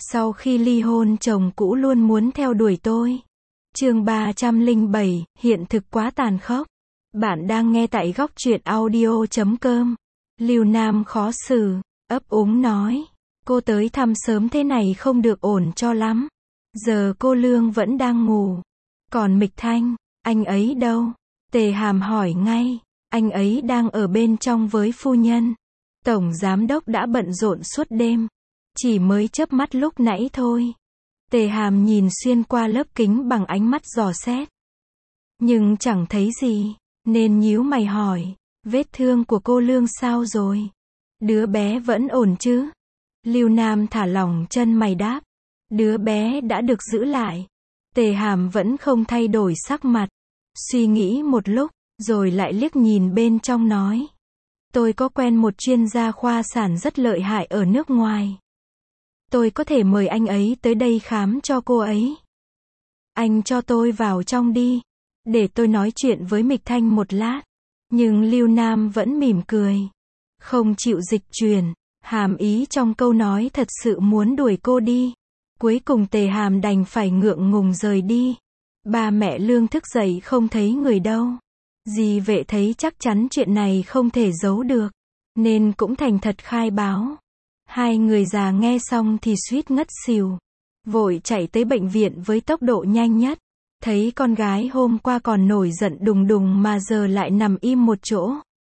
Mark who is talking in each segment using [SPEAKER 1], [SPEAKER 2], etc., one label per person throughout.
[SPEAKER 1] Sau khi ly hôn chồng cũ luôn muốn theo đuổi tôi. Chương 307, hiện thực quá tàn khốc. Bạn đang nghe tại góc truyện audio.com. Lưu Nam khó xử, ấp úng nói. Cô tới thăm sớm thế này không được ổn cho lắm. Giờ cô Lương vẫn đang ngủ. Còn Mịch Thanh, anh ấy đâu? Tề Hàm hỏi ngay. Anh ấy đang ở bên trong với phu nhân. Tổng giám đốc đã bận rộn suốt đêm. Chỉ mới chớp mắt lúc nãy thôi. Tề Hàm nhìn xuyên qua lớp kính bằng ánh mắt dò xét. Nhưng chẳng thấy gì, nên nhíu mày hỏi. Vết thương của cô Lương sao rồi? Đứa bé vẫn ổn chứ? Lưu Nam thả lỏng chân mày đáp. Đứa bé đã được giữ lại. Tề Hàm vẫn không thay đổi sắc mặt. Suy nghĩ một lúc, rồi lại liếc nhìn bên trong nói. Tôi có quen một chuyên gia khoa sản rất lợi hại ở nước ngoài. Tôi có thể mời anh ấy tới đây khám cho cô ấy. Anh cho tôi vào trong đi. Để tôi nói chuyện với Mịch Thanh một lát. Nhưng Lưu Nam vẫn mỉm cười. Không chịu dịch chuyển. Hàm ý trong câu nói thật sự muốn đuổi cô đi. Cuối cùng Tề Hàm đành phải ngượng ngùng rời đi. Ba mẹ Lương thức dậy không thấy người đâu. Dì Vệ thấy chắc chắn chuyện này không thể giấu được. Nên cũng thành thật khai báo. Hai người già nghe xong thì suýt ngất xỉu. Vội chạy tới bệnh viện với tốc độ nhanh nhất. Thấy con gái hôm qua còn nổi giận đùng đùng mà giờ lại nằm im một chỗ.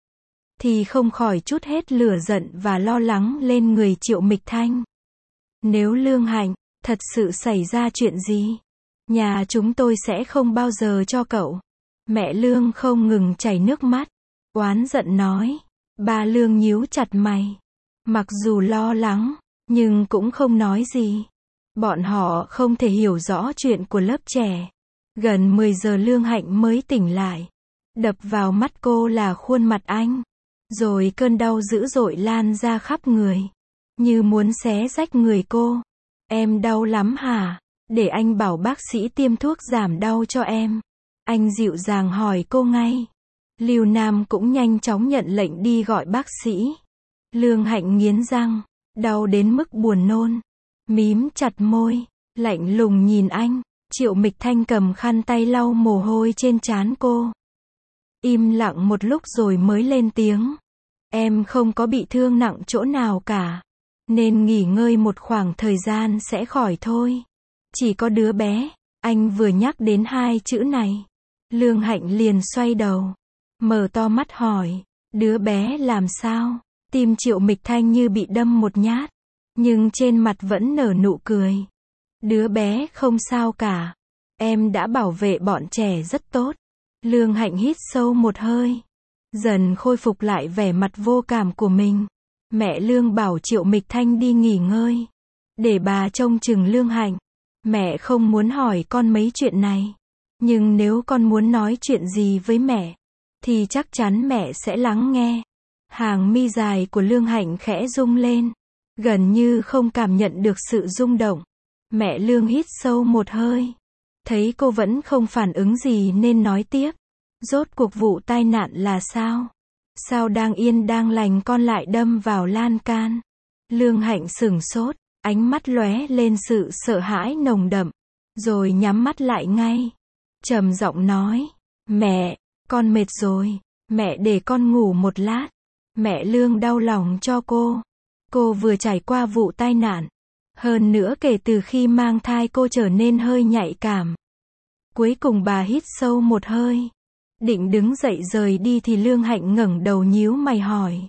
[SPEAKER 1] Thì không khỏi trút hết lửa giận và lo lắng lên người Triệu Mịch Thanh. Nếu Lương Hạnh thật sự xảy ra chuyện gì, nhà chúng tôi sẽ không bao giờ cho cậu. Mẹ Lương không ngừng chảy nước mắt, oán giận nói. Ba Lương nhíu chặt mày. Mặc dù lo lắng, nhưng cũng không nói gì. Bọn họ không thể hiểu rõ chuyện của lớp trẻ. Gần 10 giờ Lương Hạnh mới tỉnh lại. Đập vào mắt cô là khuôn mặt anh. Rồi cơn đau dữ dội lan ra khắp người. Như muốn xé rách người cô. Em đau lắm hả? Để anh bảo bác sĩ tiêm thuốc giảm đau cho em. Anh dịu dàng hỏi cô ngay. Lưu Nam cũng nhanh chóng nhận lệnh đi gọi bác sĩ. Lương Hạnh nghiến răng, đau đến mức buồn nôn. Mím chặt môi, lạnh lùng nhìn anh. Triệu Mịch Thanh cầm khăn tay lau mồ hôi trên trán cô. Im lặng một lúc rồi mới lên tiếng. Em không có bị thương nặng chỗ nào cả. Nên nghỉ ngơi một khoảng thời gian sẽ khỏi thôi. Chỉ có đứa bé. Anh vừa nhắc đến hai chữ này. Lương Hạnh liền xoay đầu. Mở to mắt hỏi. Đứa bé làm sao? Tim Triệu Mịch Thanh như bị đâm một nhát. Nhưng trên mặt vẫn nở nụ cười. Đứa bé không sao cả. Em đã bảo vệ bọn trẻ rất tốt. Lương Hạnh hít sâu một hơi. Dần khôi phục lại vẻ mặt vô cảm của mình. Mẹ Lương bảo Triệu Mịch Thanh đi nghỉ ngơi. Để bà trông chừng Lương Hạnh. Mẹ không muốn hỏi con mấy chuyện này. Nhưng nếu con muốn nói chuyện gì với mẹ, thì chắc chắn mẹ sẽ lắng nghe. Hàng mi dài của Lương Hạnh khẽ rung lên. Gần như không cảm nhận được sự rung động. Mẹ Lương hít sâu một hơi. Thấy cô vẫn không phản ứng gì nên nói tiếp. Rốt cuộc vụ tai nạn là sao? Sao đang yên đang lành con lại đâm vào lan can? Lương Hạnh sửng sốt, ánh mắt lóe lên sự sợ hãi nồng đậm. Rồi nhắm mắt lại ngay. Trầm giọng nói. Mẹ, con mệt rồi. Mẹ để con ngủ một lát. Mẹ Lương đau lòng cho cô. Cô vừa trải qua vụ tai nạn. Hơn nữa kể từ khi mang thai cô trở nên hơi nhạy cảm. Cuối cùng bà hít sâu một hơi. Định đứng dậy rời đi thì Lương Hạnh ngẩng đầu nhíu mày hỏi.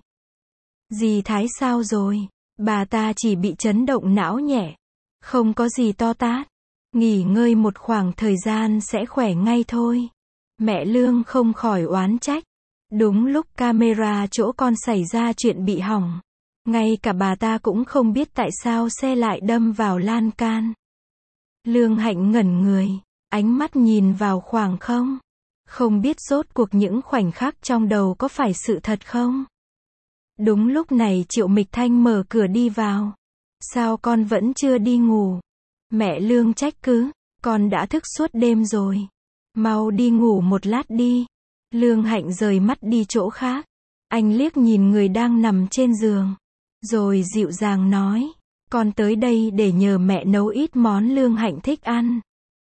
[SPEAKER 1] Dì Thái sao rồi? Bà ta chỉ bị chấn động não nhẹ. Không có gì to tát. Nghỉ ngơi một khoảng thời gian sẽ khỏe ngay thôi. Mẹ Lương không khỏi oán trách. Đúng lúc camera chỗ con xảy ra chuyện bị hỏng. Ngay cả bà ta cũng không biết tại sao xe lại đâm vào lan can. Lương Hạnh ngẩn người. Ánh mắt nhìn vào khoảng không. Không biết rốt cuộc những khoảnh khắc trong đầu có phải sự thật không? Đúng lúc này Triệu Mịch Thanh mở cửa đi vào. Sao con vẫn chưa đi ngủ? Mẹ Lương trách cứ. Con đã thức suốt đêm rồi. Mau đi ngủ một lát đi. Lương Hạnh rời mắt đi chỗ khác. Anh liếc nhìn người đang nằm trên giường. Rồi dịu dàng nói. Con tới đây để nhờ mẹ nấu ít món Lương Hạnh thích ăn.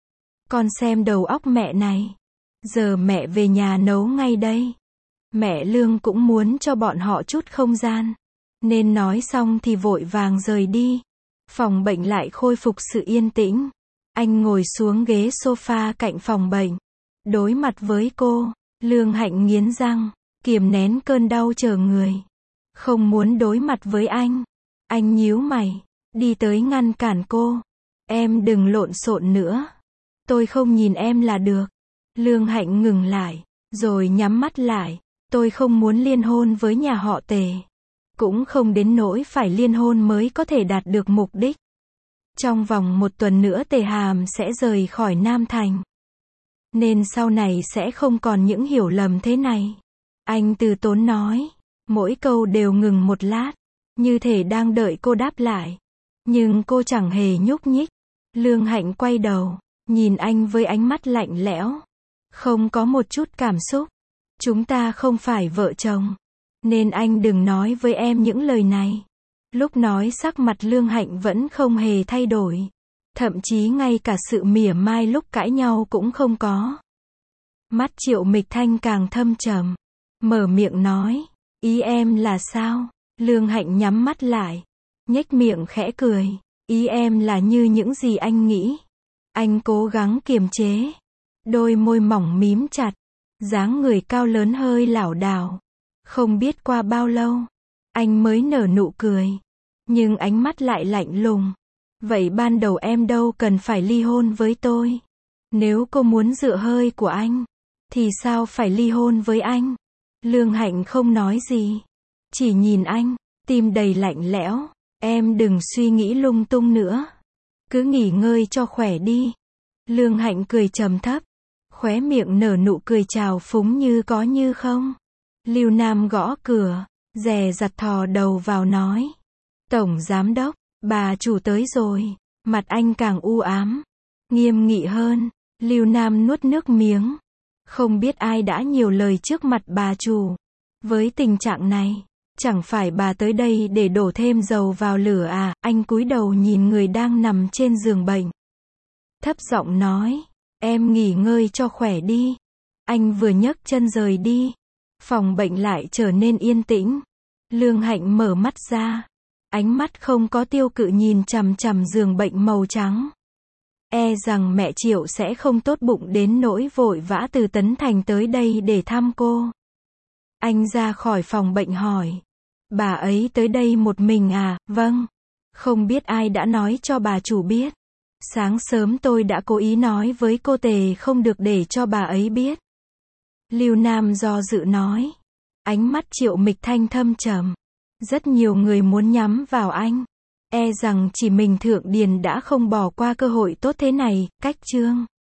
[SPEAKER 1] Con xem đầu óc mẹ này. Giờ mẹ về nhà nấu ngay đây. Mẹ Lương cũng muốn cho bọn họ chút không gian. Nên nói xong thì vội vàng rời đi. Phòng bệnh lại khôi phục sự yên tĩnh. Anh ngồi xuống ghế sofa cạnh phòng bệnh. Đối mặt với cô, Lương Hạnh nghiến răng, kiềm nén cơn đau chờ người. Không muốn đối mặt với anh. Anh nhíu mày, đi tới ngăn cản cô. Em đừng lộn xộn nữa. Tôi không nhìn em là được. Lương Hạnh ngừng lại, rồi nhắm mắt lại. Tôi không muốn liên hôn với nhà họ Tề. Cũng không đến nỗi phải liên hôn mới có thể đạt được mục đích. Trong vòng 1 tuần nữa Tề Hàm sẽ rời khỏi Nam Thành. Nên sau này sẽ không còn những hiểu lầm thế này. Anh từ tốn nói. Mỗi câu đều ngừng một lát. Như thể đang đợi cô đáp lại. Nhưng cô chẳng hề nhúc nhích. Lương Hạnh quay đầu, nhìn anh với ánh mắt lạnh lẽo. Không có một chút cảm xúc. Chúng ta không phải vợ chồng. Nên anh đừng nói với em những lời này. Lúc nói sắc mặt Lương Hạnh vẫn không hề thay đổi. Thậm chí ngay cả sự mỉa mai lúc cãi nhau cũng không có. Mắt Triệu Mịch Thanh càng thâm trầm. Mở miệng nói. Ý em là sao? Lương Hạnh nhắm mắt lại. Nhếch miệng khẽ cười. Ý em là như những gì anh nghĩ. Anh cố gắng kiềm chế. Đôi môi mỏng mím chặt. Dáng người cao lớn hơi lảo đảo. Không biết qua bao lâu, anh mới nở nụ cười. Nhưng ánh mắt lại lạnh lùng. Vậy ban đầu em đâu cần phải ly hôn với tôi. Nếu cô muốn dựa hơi của anh, thì sao phải ly hôn với anh? Lương Hạnh không nói gì. Chỉ nhìn anh, tim đầy lạnh lẽo. Em đừng suy nghĩ lung tung nữa. Cứ nghỉ ngơi cho khỏe đi. Lương Hạnh cười trầm thấp. Khóe miệng nở nụ cười trào phúng như có như không. Lưu Nam gõ cửa, dè dặt thò đầu vào nói. Tổng giám đốc, bà chủ tới rồi. Mặt anh càng u ám, nghiêm nghị hơn. Lưu Nam nuốt nước miếng. Không biết ai đã nhiều lời trước mặt bà chủ. Với tình trạng này, chẳng phải bà tới đây để đổ thêm dầu vào lửa à? Anh cúi đầu nhìn người đang nằm trên giường bệnh. Thấp giọng nói, em nghỉ ngơi cho khỏe đi. Anh vừa nhấc chân rời đi. Phòng bệnh lại trở nên yên tĩnh. Lương Hạnh mở mắt ra. Ánh mắt không có tiêu cự nhìn chằm chằm giường bệnh màu trắng. E rằng mẹ Triệu sẽ không tốt bụng đến nỗi vội vã từ Tấn Thành tới đây để thăm cô. Anh ra khỏi phòng bệnh hỏi. Bà ấy tới đây một mình à? Vâng. Không biết ai đã nói cho bà chủ biết. Sáng sớm tôi đã cố ý nói với cô Tề không được để cho bà ấy biết. Lưu Nam do dự nói. Ánh mắt Triệu Mịch Thanh thâm trầm. Rất nhiều người muốn nhắm vào anh. E rằng chỉ mình Thượng Điền đã không bỏ qua cơ hội tốt thế này. Cách chương